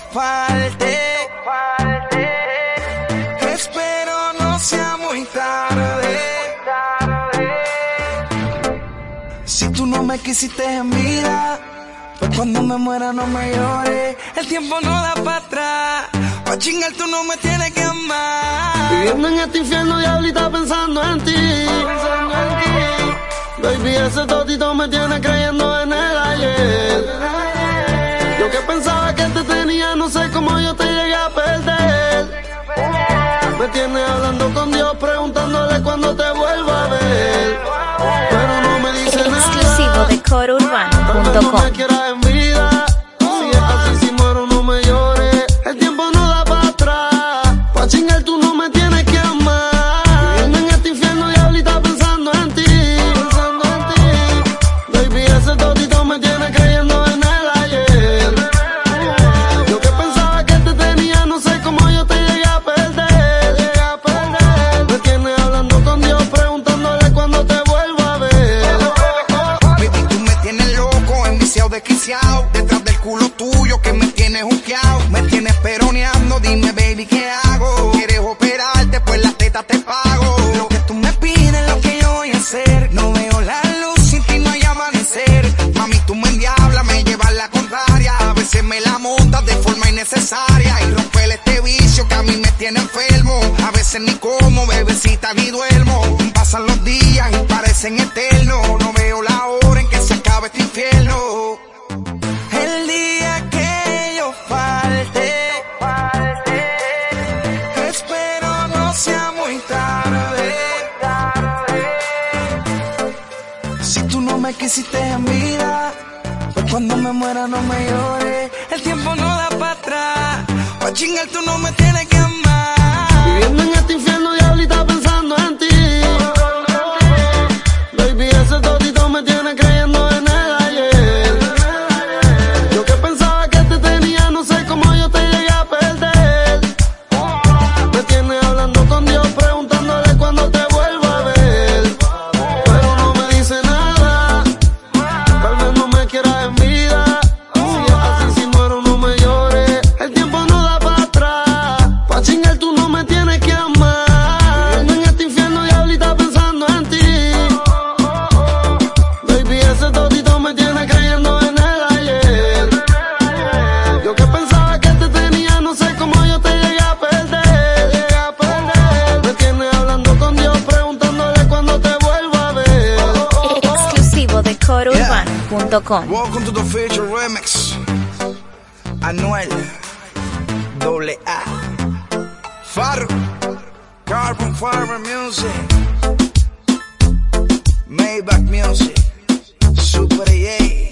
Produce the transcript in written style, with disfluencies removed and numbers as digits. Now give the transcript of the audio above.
falte. Espero no sea muy tarde. Si tú no me quisiste en vida, pues cuando me muera no me llores. El tiempo no da para atrás. Pa' chingar tú no me tienes que amar. Viviendo en este infierno, diablita, pensando en ti. Baby, ese totito me tiene creyendo en el ayer. Yo que pensaba que te tenía, no sé cómo yo te llegué a perder. Me tienes hablando con Dios, preguntándole cuándo te vuelva a ver. Pero no me dice nada. Exclusivo de CoroUrbano.com. Tal vez no me quieras en vida. Si es así, si muero no me llores. El tiempo no da para atrás. Pa' chingar tú no me tienes que amar. Viviendo en este infierno, diablita, pensando en ti. Baby, ese totito me tiene creyendo en el ayer. Yo que pensaba que te tenía, no sé cómo yo te llegué a perder. Me tienes hablando con Dios, preguntándole cuándo te vuelvo a ver. Baby, tú me tienes loco, enviciado, desquiciado. Detrás del culo tuyo que me tienes juqueado. Me tienes peroneando, dime baby, ¿qué hago? ¿Quieres operarte? Pues las tetas te pago. Lo que tú me pides, lo que yo voy a hacer. No veo la luz, sin ti no hay amanecer. Mami, tú me endiablas, me llevas la contraria. A veces me la montas de forma innecesaria. Y romper este vicio que a mí me tiene enfermo. A veces ni como, bebecita, ni duermo. Pasan los días y parecen eternos. No veo la hora en que se acabe este infierno. El día que yo falte, espero no sea muy tarde. Si tú no me quisiste en vida, pues cuando me muera no me llores. El tiempo no da para atrás. Pa' chingar tú no me tienes que amar. Viviendo en este infierno, diablita, pensando en ti. Baby, ese totito me tiene creyendo en el ayer. Yo que pensaba que te tenía, no sé cómo yo te llegué a perder. Me tienes hablando con Dios, preguntándole cuándo te vuelvo a ver. Pero no me dice nada. Tal vez no me quieras en vida. Si es así, si muero no me llores. El tiempo no da para atrás. Pa' chingar tú no me tienes que amar. Viviendo en este infierno, diablita, pensando en ti. Baby, ese totito me tiene creyendo en el ayer. Yo que pensaba que te tenía, no sé cómo yo te llegué a perder. Me tienes hablando con Dios, preguntándole cuándo te vuelvo a ver. Exclusivo de CoroUrbano.com. Welcome to the Feature Remix. Anuel AA Faro Carbon Fiber Music, Maybach Music, Super 8.